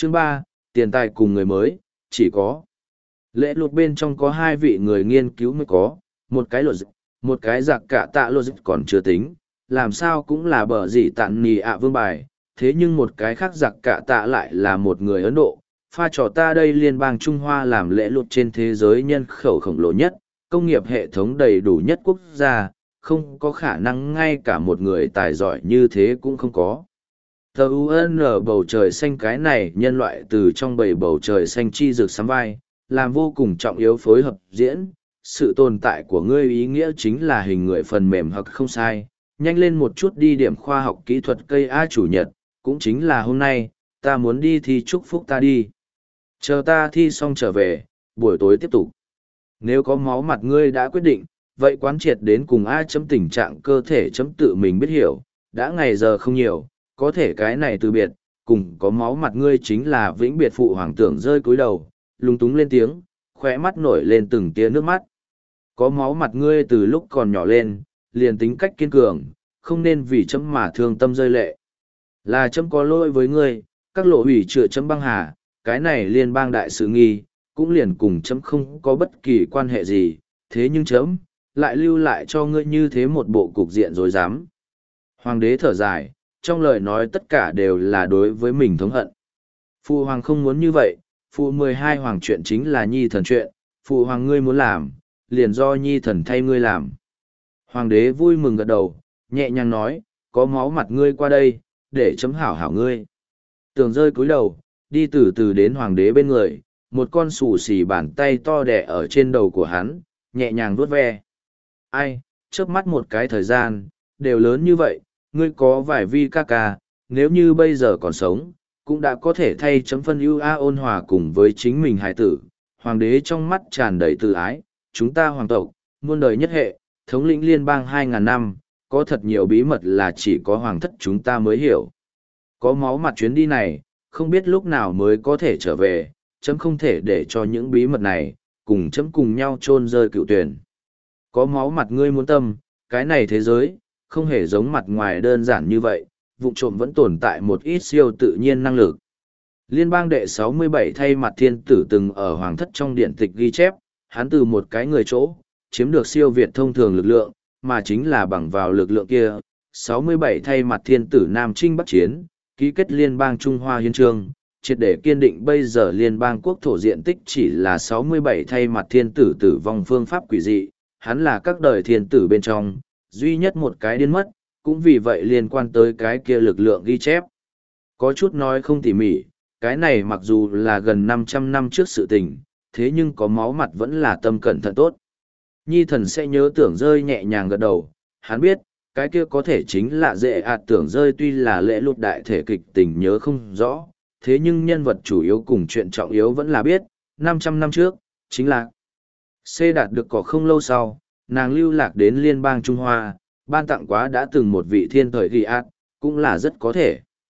Chương 3, tiền tài cùng người mới, chỉ có. Lễ luật bên trong có hai vị người nghiên cứu mới có, một cái luật dịch, một cái giặc cả tạ luật dịch còn chưa tính, làm sao cũng là bờ gì tạn nì ạ vương bài, thế nhưng một cái khác giặc cả tạ lại là một người Ấn Độ. Pha trò ta đây liên bang Trung Hoa làm lễ luật trên thế giới nhân khẩu khổng lồ nhất, công nghiệp hệ thống đầy đủ nhất quốc gia, không có khả năng ngay cả một người tài giỏi như thế cũng không có. Tờ UN bầu trời xanh cái này nhân loại từ trong bầy bầu trời xanh chi rực sắm vai, làm vô cùng trọng yếu phối hợp diễn. Sự tồn tại của ngươi ý nghĩa chính là hình người phần mềm hoặc không sai. Nhanh lên một chút đi điểm khoa học kỹ thuật cây A chủ nhật, cũng chính là hôm nay, ta muốn đi thi chúc phúc ta đi. Chờ ta thi xong trở về, buổi tối tiếp tục. Nếu có máu mặt ngươi đã quyết định, vậy quán triệt đến cùng A chấm tình trạng cơ thể chấm tự mình biết hiểu, đã ngày giờ không nhiều, có thể cái này từ biệt, cùng có máu mặt ngươi chính là vĩnh biệt phụ hoàng tưởng rơi cúi đầu, lúng túng lên tiếng, khóe mắt nổi lên từng tia nước mắt. Có máu mặt ngươi từ lúc còn nhỏ lên, liền tính cách kiên cường, không nên vì chấm mà thương tâm rơi lệ. Là chấm có lỗi với ngươi, các lộ hủy trựa chấm băng hà, cái này liên bang đại sự nghi, cũng liền cùng chấm không có bất kỳ quan hệ gì, thế nhưng chấm, lại lưu lại cho ngươi như thế một bộ cục diện rối rắm. Hoàng đế thở dài, trong lời nói tất cả đều là đối với mình thống hận. Phụ hoàng không muốn như vậy, phụ 12 hoàng chuyện chính là nhi thần chuyện, phụ hoàng ngươi muốn làm, liền do nhi thần thay ngươi làm. Hoàng đế vui mừng gật đầu, nhẹ nhàng nói, có máu mặt ngươi qua đây, để chấm hảo hảo ngươi. Tường rơi cúi đầu, đi từ từ đến hoàng đế bên người, một con xù xì bàn tay to đẻ ở trên đầu của hắn, nhẹ nhàng vuốt ve. Ai, chớp mắt một cái thời gian, đều lớn như vậy, ngươi có vài vi ca ca, nếu như bây giờ còn sống, cũng đã có thể thay chấm phân ưu a ôn hòa cùng với chính mình hài tử. Hoàng đế trong mắt tràn đầy tự ái, chúng ta hoàng tộc, muôn đời nhất hệ, thống lĩnh liên bang 2.000 năm, có thật nhiều bí mật là chỉ có hoàng thất chúng ta mới hiểu. Có máu mặt chuyến đi này, không biết lúc nào mới có thể trở về, chấm không thể để cho những bí mật này, cùng chấm cùng nhau chôn rơi cựu tuyển. Có máu mặt ngươi muốn tâm, cái này thế giới, không hề giống mặt ngoài đơn giản như vậy, vụ trộm vẫn tồn tại một ít siêu tự nhiên năng lực. Liên bang đệ 67 thay mặt thiên tử từng ở hoàng thất trong điện tịch ghi chép, hắn từ một cái người chỗ, chiếm được siêu việt thông thường lực lượng, mà chính là bằng vào lực lượng kia. 67 thay mặt thiên tử Nam Trinh Bắc Chiến, ký kết liên bang Trung Hoa Hiến Chương, triệt để kiên định bây giờ liên bang quốc thổ diện tích chỉ là 67 thay mặt thiên tử tử vong phương pháp quỷ dị, hắn là các đời thiên tử bên trong, duy nhất một cái điên mất, cũng vì vậy liên quan tới cái kia lực lượng ghi chép. Có chút nói không tỉ mỉ, cái này mặc dù là gần 500 năm trước sự tình, thế nhưng có máu mặt vẫn là tâm cẩn thận tốt. Nhi thần sẽ nhớ tưởng rơi nhẹ nhàng gật đầu, hắn biết, cái kia có thể chính là dễ tưởng rơi tuy là lễ lụt đại thể kịch tình nhớ không rõ, thế nhưng nhân vật chủ yếu cùng chuyện trọng yếu vẫn là biết, 500 năm trước, chính là C đạt được có không lâu sau, nàng lưu lạc đến liên bang Trung Hoa, ban tặng quá đã từng một vị thiên thời ghi át, cũng là rất có thể.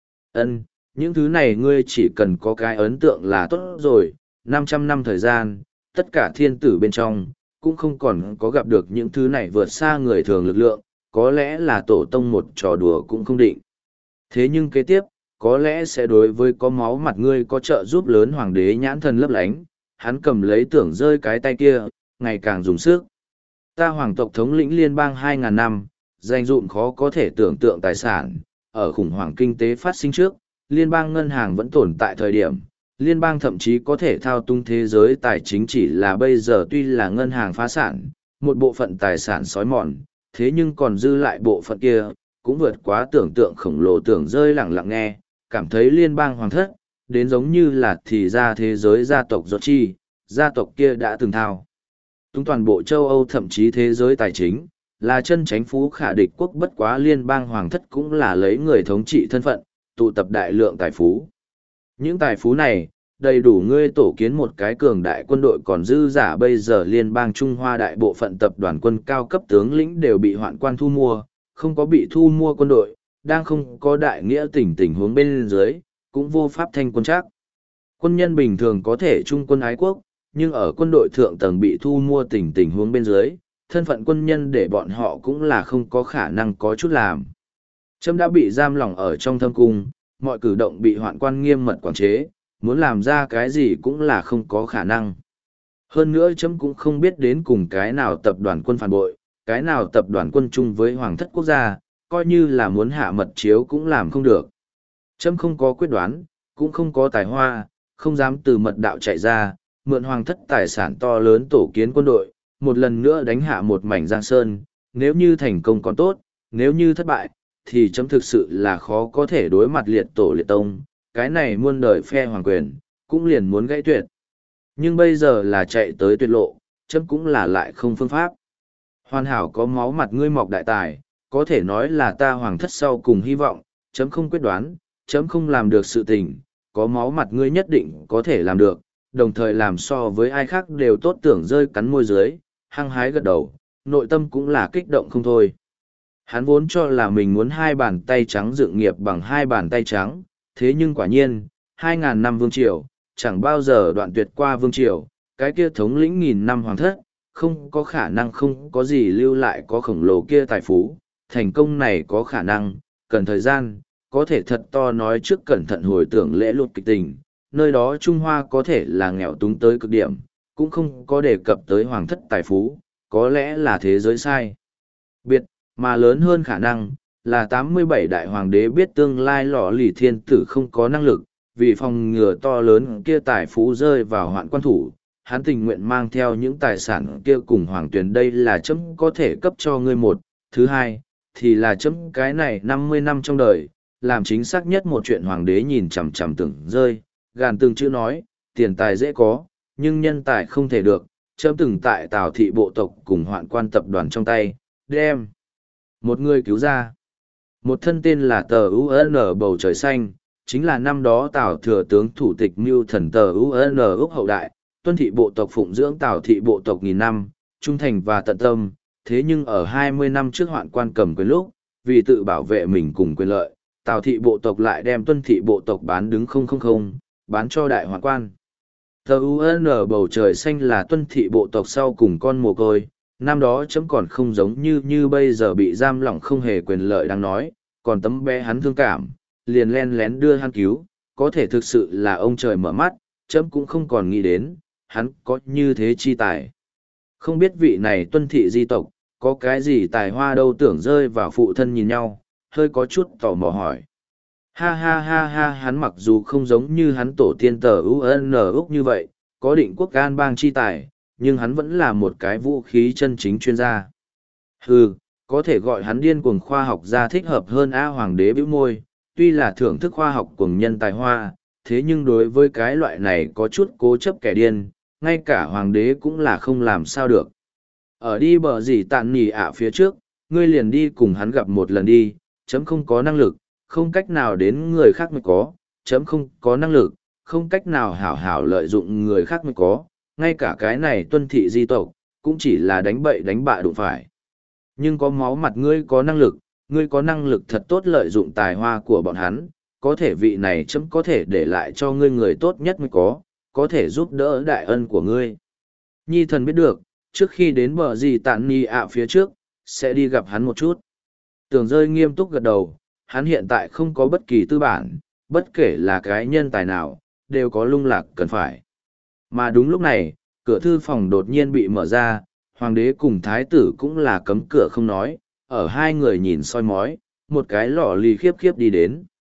Những thứ này ngươi chỉ cần có cái ấn tượng là tốt rồi, 500 năm thời gian, tất cả thiên tử bên trong, cũng không còn có gặp được những thứ này vượt xa người thường lực lượng, có lẽ là tổ tông một trò đùa cũng không định. Thế nhưng kế tiếp, có lẽ sẽ đối với có máu mặt ngươi có trợ giúp lớn hoàng đế nhãn thần lấp lánh, hắn cầm lấy tưởng rơi cái tay kia, ngày càng dùng sức. Ta hoàng tộc thống lĩnh liên bang 2.000 năm, danh dụm khó có thể tưởng tượng tài sản, ở khủng hoảng kinh tế phát sinh trước, liên bang ngân hàng vẫn tồn tại thời điểm, liên bang thậm chí có thể thao túng thế giới tài chính chỉ là bây giờ tuy là ngân hàng phá sản, một bộ phận tài sản xói mòn, thế nhưng còn dư lại bộ phận kia, cũng vượt quá tưởng tượng khổng lồ tưởng rơi lặng lặng nghe, cảm thấy liên bang hoàng thất, đến giống như là thì ra thế giới gia tộc do chi, gia tộc kia đã từng thao túng toàn bộ châu Âu thậm chí thế giới tài chính, là chân chánh phú khả địch quốc bất quá liên bang hoàng thất cũng là lấy người thống trị thân phận, tụ tập đại lượng tài phú. Những tài phú này, đầy đủ ngươi tổ kiến một cái cường đại quân đội còn dư giả bây giờ liên bang Trung Hoa đại bộ phận tập đoàn quân cao cấp tướng lĩnh đều bị hoạn quan thu mua, không có bị thu mua quân đội, đang không có đại nghĩa tình huống bên dưới, cũng vô pháp thanh quân chắc. Quân nhân bình thường có thể trung quân ái quốc, nhưng ở quân đội thượng tầng bị thu mua tình huống bên dưới, thân phận quân nhân để bọn họ cũng là không có khả năng có chút làm. Trâm đã bị giam lỏng ở trong thâm cung, mọi cử động bị hoạn quan nghiêm mật quản chế, muốn làm ra cái gì cũng là không có khả năng. Hơn nữa chấm cũng không biết đến cùng cái nào tập đoàn quân phản bội, cái nào tập đoàn quân chung với hoàng thất quốc gia, coi như là muốn hạ mật chiếu cũng làm không được. Chấm không có quyết đoán, cũng không có tài hoa, không dám từ mật đạo chạy ra, mượn hoàng thất tài sản to lớn tổ kiến quân đội, một lần nữa đánh hạ một mảnh giang sơn, nếu như thành công còn tốt, nếu như thất bại, thì chấm thực sự là khó có thể đối mặt liệt tổ liệt tông, cái này muôn đời phe hoàng quyền, cũng liền muốn gãy tuyệt. Nhưng bây giờ là chạy tới tuyệt lộ, chấm cũng là lại không phương pháp. Hoàn hảo có máu mặt ngươi mọc đại tài, có thể nói là ta hoàng thất sau cùng hy vọng, chấm không quyết đoán, chấm không làm được sự tình, có máu mặt ngươi nhất định có thể làm được, đồng thời làm so với ai khác đều tốt tưởng rơi cắn môi dưới, hăng hái gật đầu, nội tâm cũng là kích động không thôi. Hắn vốn cho là mình muốn hai bàn tay trắng dựng nghiệp bằng hai bàn tay trắng, thế nhưng quả nhiên, 2.000 năm vương triều, chẳng bao giờ đoạn tuyệt qua vương triều, cái kia thống lĩnh nghìn năm hoàng thất, không có khả năng không có gì lưu lại có khổng lồ kia tài phú, thành công này có khả năng, cần thời gian, có thể thật to nói trước cẩn thận hồi tưởng lễ lụt kịch tình, nơi đó Trung Hoa có thể là nghèo túng tới cực điểm, cũng không có đề cập tới hoàng thất tài phú, có lẽ là thế giới sai. Biệt, mà lớn hơn khả năng, là 87 đại hoàng đế biết tương lai lọ lì thiên tử không có năng lực, vì phòng ngừa to lớn kia tài phú rơi vào hoạn quan thủ, hắn tình nguyện mang theo những tài sản kia cùng hoàng tuyển đây là chấm có thể cấp cho ngươi một, thứ hai, thì là chấm cái này 50 năm trong đời, làm chính xác nhất một chuyện hoàng đế nhìn chằm chằm tưởng rơi, gàn từng chữ nói, tiền tài dễ có, nhưng nhân tài không thể được, chấm từng tại Tào thị bộ tộc cùng hoạn quan tập đoàn trong tay, đem một người cứu ra. Một thân tên là tờ UN bầu trời xanh, chính là năm đó Tào thừa tướng thủ tịch mưu thần tờ UN Úc hậu đại, tuân thị bộ tộc phụng dưỡng Tào thị bộ tộc nghìn năm, trung thành và tận tâm, thế nhưng ở 20 năm trước hoạn quan cầm quyền lúc, vì tự bảo vệ mình cùng quyền lợi, Tào thị bộ tộc lại đem tuân thị bộ tộc bán đứng 000, bán cho đại hoạn quan. Tờ UN bầu trời xanh là tuân thị bộ tộc sau cùng con mồ côi, năm đó chấm còn không giống như bây giờ bị giam lỏng không hề quyền lợi đang nói, còn tấm bé hắn thương cảm, liền len lén đưa hắn cứu, có thể thực sự là ông trời mở mắt, chấm cũng không còn nghĩ đến, hắn có như thế chi tài. Không biết vị này tuân thị di tộc, có cái gì tài hoa đâu tưởng rơi vào phụ thân nhìn nhau, hơi có chút tò mò hỏi. Ha ha ha ha hắn mặc dù không giống như hắn tổ tiên tờ UN Úc như vậy, có định quốc an bang chi tài, nhưng hắn vẫn là một cái vũ khí chân chính chuyên gia. Hừ, có thể gọi hắn điên cuồng khoa học gia thích hợp hơn A hoàng đế bĩu môi, tuy là thưởng thức khoa học cuồng nhân tài hoa, thế nhưng đối với cái loại này có chút cố chấp kẻ điên, ngay cả hoàng đế cũng là không làm sao được. Ở đi bờ gì tàn nhì ạ phía trước, ngươi liền đi cùng hắn gặp một lần đi, chấm không có năng lực, không cách nào đến người khác mới có, chấm không có năng lực, không cách nào hảo hảo lợi dụng người khác mới có, ngay cả cái này tuân thị di tộc, cũng chỉ là đánh bậy đánh bạ đụng phải. Nhưng có máu mặt ngươi có năng lực thật tốt lợi dụng tài hoa của bọn hắn, có thể vị này chấm có thể để lại cho ngươi người tốt nhất mới có thể giúp đỡ đại ân của ngươi. Nhi thần biết được, trước khi đến bờ gì tạn ni ạ phía trước, sẽ đi gặp hắn một chút. Tưởng rơi nghiêm túc gật đầu, hắn hiện tại không có bất kỳ tư bản, bất kể là cái nhân tài nào, đều có lung lạc cần phải. Mà đúng lúc này, cửa thư phòng đột nhiên bị mở ra, hoàng đế cùng thái tử cũng là cấm cửa không nói, ở hai người nhìn soi mói, một cái lọ lì khiếp khiếp đi đến.